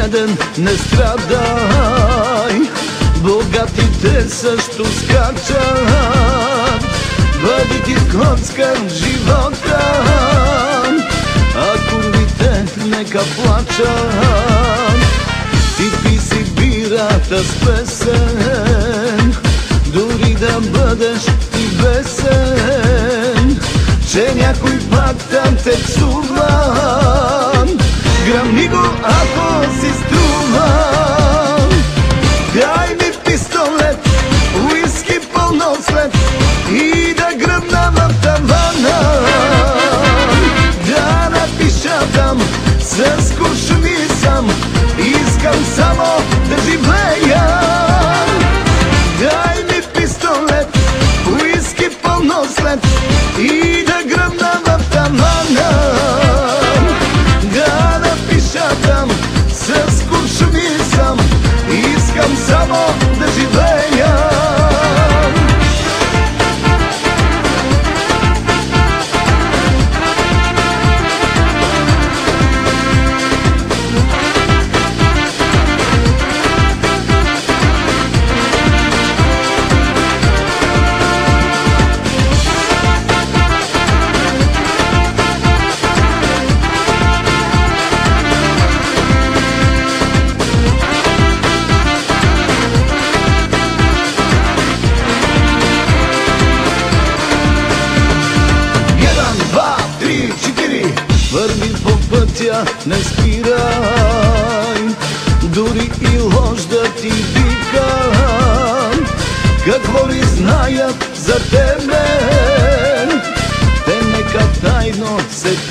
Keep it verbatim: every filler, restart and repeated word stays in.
беден, не страдай. Богатите също скачат, бъди ти коцка в живота, а курвите нека плачат. Ти пи си бирата с песен, дори да бъдеш и бесен, че някой пак там те псува. Гръмни го, ако си струва. Дай ми пистолет, уиски пълно след и да гръмна в тавана. Да напиша там с куршуми сам, искам само да живея. Дай ми пистолет, уиски пълно след и да гръмна в тавана. Да напиша там с куршуми сам, искам само да живея. Върви по пътя, не спирай, дори и лош да ти вика. Какво ли знаят за тебе? Те нека тайно се